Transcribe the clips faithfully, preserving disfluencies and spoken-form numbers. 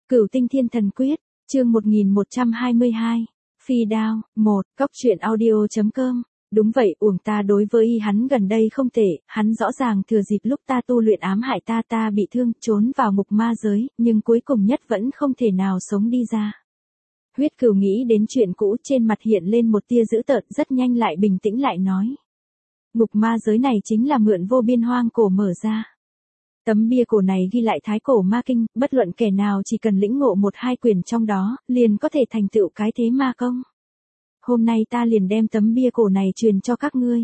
Cửu Tinh Thiên Thần Quyết, chương một nghìn một trăm hai mươi hai, Phi Đao, một, Cóc truyện audio.com. Đúng vậy, uổng ta đối với y hắn gần đây không tệ, hắn rõ ràng thừa dịp lúc ta tu luyện ám hại ta ta bị thương, trốn vào ngục ma giới, nhưng cuối cùng nhất vẫn không thể nào sống đi ra. Huyết Cửu nghĩ đến chuyện cũ, trên mặt hiện lên một tia dữ tợn, rất nhanh lại bình tĩnh lại nói. Ngục ma giới này chính là mượn vô biên hoang cổ mở ra. Tấm bia cổ này ghi lại thái cổ ma kinh, bất luận kẻ nào chỉ cần lĩnh ngộ một hai quyển trong đó, liền có thể thành tựu cái thế ma công. Hôm nay ta liền đem tấm bia cổ này truyền cho các ngươi.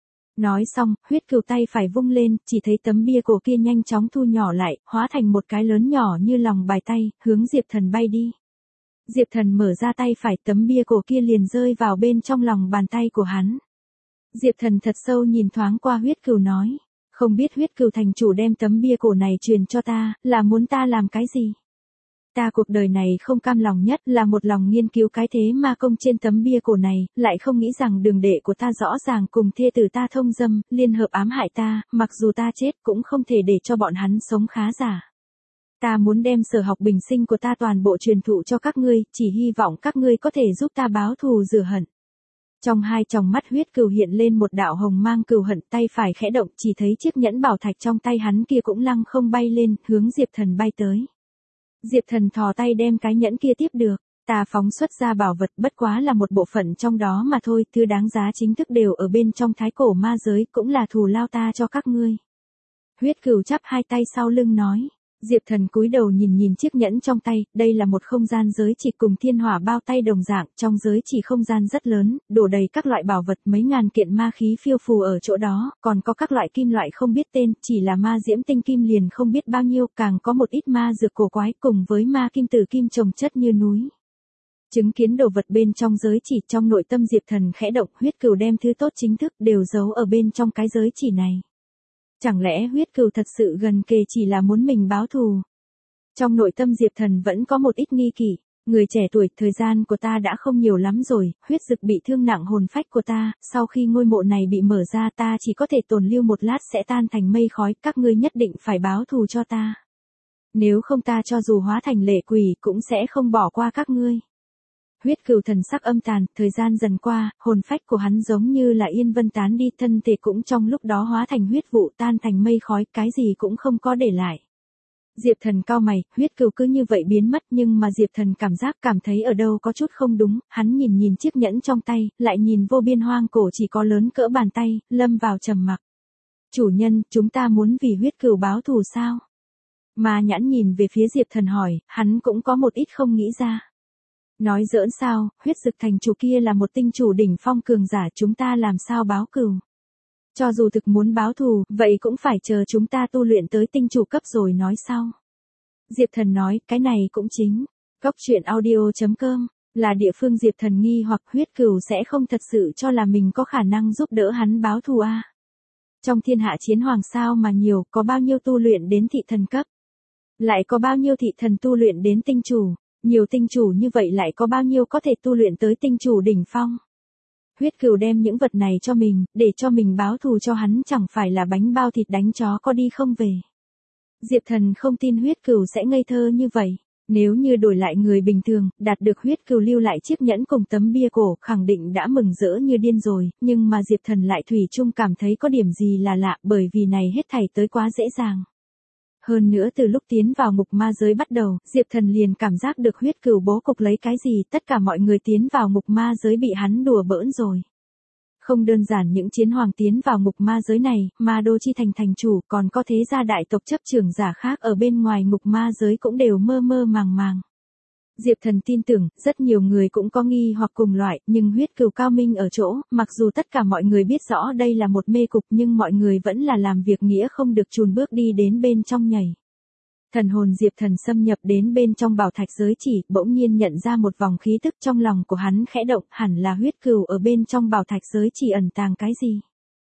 Nói xong, Huyết Cửu tay phải vung lên, chỉ thấy tấm bia cổ kia nhanh chóng thu nhỏ lại, hóa thành một cái lớn nhỏ như lòng bài tay, hướng Diệp Thần bay đi. Diệp Thần mở ra tay phải, tấm bia cổ kia liền rơi vào bên trong lòng bàn tay của hắn. Diệp Thần thật sâu nhìn thoáng qua Huyết Cửu nói. Không biết Huyết Cửu thành chủ đem tấm bia cổ này truyền cho ta, là muốn ta làm cái gì? Ta cuộc đời này không cam lòng nhất là một lòng nghiên cứu cái thế ma công trên tấm bia cổ này, lại không nghĩ rằng đường đệ của ta rõ ràng cùng thê tử ta thông dâm, liên hợp ám hại ta, mặc dù ta chết cũng không thể để cho bọn hắn sống khá giả. Ta muốn đem sở học bình sinh của ta toàn bộ truyền thụ cho các ngươi, chỉ hy vọng các ngươi có thể giúp ta báo thù rửa hận. Trong hai tròng mắt Huyết Cửu hiện lên một đạo hồng mang cừu hận, tay phải khẽ động, chỉ thấy chiếc nhẫn bảo thạch trong tay hắn kia cũng lăng không bay lên, hướng Diệp Thần bay tới. Diệp Thần thò tay đem cái nhẫn kia tiếp được, ta phóng xuất ra bảo vật bất quá là một bộ phận trong đó mà thôi, thứ đáng giá chính thức đều ở bên trong thái cổ ma giới, cũng là thù lao ta cho các ngươi. Huyết Cửu chắp hai tay sau lưng nói. Diệp Thần cúi đầu nhìn nhìn chiếc nhẫn trong tay, đây là một không gian giới chỉ cùng thiên hỏa bao tay đồng dạng, trong giới chỉ không gian rất lớn, đổ đầy các loại bảo vật, mấy ngàn kiện ma khí phiêu phù ở chỗ đó, còn có các loại kim loại không biết tên, chỉ là ma diễm tinh kim liền không biết bao nhiêu, càng có một ít ma dược cổ quái cùng với ma kim tử kim chồng chất như núi. Chứng kiến đồ vật bên trong giới chỉ, trong nội tâm Diệp Thần khẽ động, Huyết Cửu đem thứ tốt chính thức đều giấu ở bên trong cái giới chỉ này. Chẳng lẽ Huyết Cửu thật sự gần kề chỉ là muốn mình báo thù? Trong nội tâm Diệp Thần vẫn có một ít nghi kỵ, người trẻ tuổi, thời gian của ta đã không nhiều lắm rồi, huyết dực bị thương nặng hồn phách của ta, sau khi ngôi mộ này bị mở ra ta chỉ có thể tồn lưu một lát sẽ tan thành mây khói, các ngươi nhất định phải báo thù cho ta. Nếu không ta cho dù hóa thành lệ quỷ cũng sẽ không bỏ qua các ngươi. Huyết Cửu thần sắc âm tàn, thời gian dần qua, hồn phách của hắn giống như là yên vân tán đi, thân thể cũng trong lúc đó hóa thành huyết vụ tan thành mây khói, cái gì cũng không có để lại. Diệp Thần cau mày, Huyết Cửu cứ như vậy biến mất, nhưng mà Diệp Thần cảm giác cảm thấy ở đâu có chút không đúng, hắn nhìn nhìn chiếc nhẫn trong tay, lại nhìn vô biên hoang cổ chỉ có lớn cỡ bàn tay, lâm vào trầm mặc. Chủ nhân, chúng ta muốn vì Huyết Cửu báo thù sao? Ma Nhãn nhìn về phía Diệp Thần hỏi, hắn cũng có một ít không nghĩ ra. Nói giỡn sao, huyết dực thành chủ kia là một tinh chủ đỉnh phong cường giả, chúng ta làm sao báo cừu. Cho dù thực muốn báo thù, vậy cũng phải chờ chúng ta tu luyện tới tinh chủ cấp rồi nói sau. Diệp Thần nói, cái này cũng chính. Cóc truyện audio.com là địa phương Diệp Thần nghi hoặc Huyết Cửu sẽ không thật sự cho là mình có khả năng giúp đỡ hắn báo thù à. Trong thiên hạ chiến hoàng sao mà nhiều, có bao nhiêu tu luyện đến thị thần cấp. Lại có bao nhiêu thị thần tu luyện đến tinh chủ. Nhiều tinh chủ như vậy lại có bao nhiêu có thể tu luyện tới tinh chủ đỉnh phong. Huyết Cửu đem những vật này cho mình, để cho mình báo thù cho hắn chẳng phải là bánh bao thịt đánh chó có đi không về. Diệp Thần không tin Huyết Cửu sẽ ngây thơ như vậy. Nếu như đổi lại người bình thường, đạt được Huyết Cửu lưu lại chiếc nhẫn cùng tấm bia cổ, khẳng định đã mừng rỡ như điên rồi, nhưng mà Diệp Thần lại thủy chung cảm thấy có điểm gì là lạ, bởi vì này hết thảy tới quá dễ dàng. Hơn nữa từ lúc tiến vào ngục ma giới bắt đầu, Diệp Thần liền cảm giác được Huyết Cửu bố cục lấy cái gì, tất cả mọi người tiến vào ngục ma giới bị hắn đùa bỡn rồi. Không đơn giản những chiến hoàng tiến vào ngục ma giới này, Ma Đô Chi thành thành chủ, còn có thế gia đại tộc chấp trưởng giả khác ở bên ngoài ngục ma giới cũng đều mơ mơ màng màng. Diệp Thần tin tưởng, rất nhiều người cũng có nghi hoặc cùng loại, nhưng Huyết Cửu cao minh ở chỗ, mặc dù tất cả mọi người biết rõ đây là một mê cục nhưng mọi người vẫn là làm việc nghĩa không được chùn bước đi đến bên trong nhảy. Thần hồn Diệp Thần xâm nhập đến bên trong bảo thạch giới chỉ, bỗng nhiên nhận ra một vòng khí tức, trong lòng của hắn khẽ động, hẳn là Huyết Cửu ở bên trong bảo thạch giới chỉ ẩn tàng cái gì.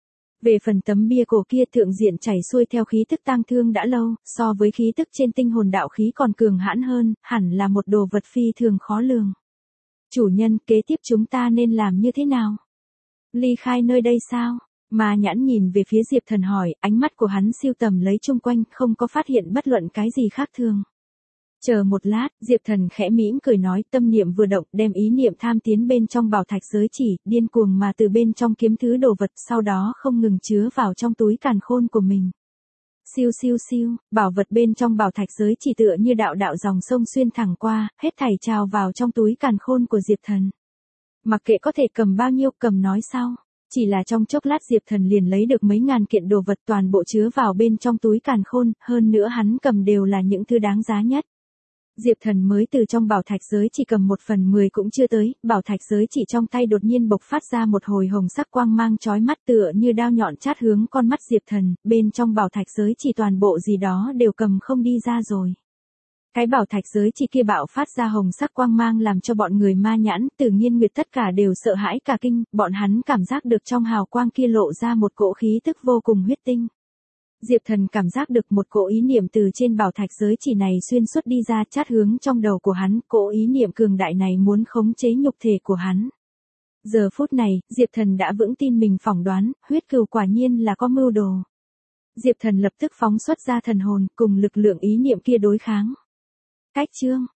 Về phần tấm bia cổ kia thượng diện chảy xuôi theo khí tức tang thương đã lâu, so với khí tức trên tinh hồn đạo khí còn cường hãn hơn, hẳn là một đồ vật phi thường khó lường. Chủ nhân, kế tiếp chúng ta nên làm như thế nào? Ly khai nơi đây sao? Ma Nhãn nhìn về phía Diệp Thần hỏi, ánh mắt của hắn siêu tầm lấy chung quanh, không có phát hiện bất luận cái gì khác thường. Chờ một lát, Diệp Thần khẽ mỉm cười nói, tâm niệm vừa động, đem ý niệm tham tiến bên trong bảo thạch giới chỉ, điên cuồng mà từ bên trong kiếm thứ đồ vật, sau đó không ngừng chứa vào trong túi càn khôn của mình. Siêu siêu siêu, bảo vật bên trong bảo thạch giới chỉ tựa như đạo đạo dòng sông xuyên thẳng qua, hết thảy trào vào trong túi càn khôn của Diệp Thần. Mặc kệ có thể cầm bao nhiêu, cầm nói sau. Chỉ là trong chốc lát Diệp Thần liền lấy được mấy ngàn kiện đồ vật toàn bộ chứa vào bên trong túi càn khôn, hơn nữa hắn cầm đều là những thứ đáng giá nhất. Diệp Thần mới từ trong bảo thạch giới chỉ cầm một phần mười cũng chưa tới, bảo thạch giới chỉ trong tay đột nhiên bộc phát ra một hồi hồng sắc quang mang chói mắt tựa như đao nhọn chát hướng con mắt Diệp Thần, bên trong bảo thạch giới chỉ toàn bộ gì đó đều cầm không đi ra rồi. Cái bảo thạch giới chỉ kia bạo phát ra hồng sắc quang mang làm cho bọn người ma nhãn, Tử Nghiên Nguyệt tất cả đều sợ hãi cả kinh, bọn hắn cảm giác được trong hào quang kia lộ ra một cỗ khí tức vô cùng huyết tinh. Diệp Thần cảm giác được một cỗ ý niệm từ trên bảo thạch giới chỉ này xuyên suốt đi ra chát hướng trong đầu của hắn, cỗ ý niệm cường đại này muốn khống chế nhục thể của hắn. Giờ phút này, Diệp Thần đã vững tin mình phỏng đoán, huyết cừu quả nhiên là có mưu đồ. Diệp Thần lập tức phóng xuất ra thần hồn, cùng lực lượng ý niệm kia đối kháng. Cách chương